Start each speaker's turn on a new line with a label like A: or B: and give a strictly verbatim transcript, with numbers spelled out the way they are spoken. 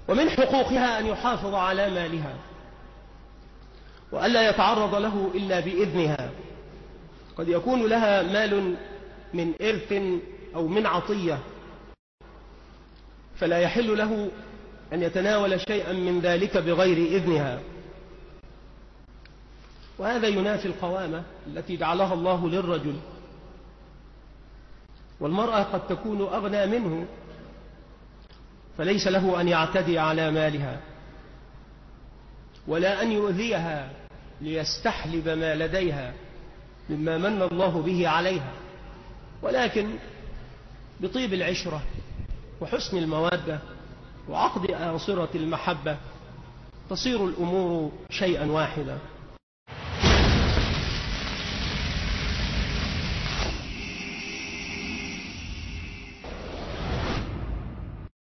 A: ومن حقوقها أن يحافظ على مالها وألا يتعرض له إلا بإذنها. قد يكون لها مال من إرث أو من عطية، فلا يحل له أن يتناول شيئا من ذلك بغير إذنها، وهذا ينافي القوامة التي جعلها الله للرجل. والمرأة قد تكون أغنى منه، فليس له أن يعتدي على مالها ولا أن يؤذيها ليستحلب ما لديها مما من الله به عليها، ولكن بطيب العشرة وحسن المودة وعقد آصرة المحبة تصير الأمور شيئا واحدا.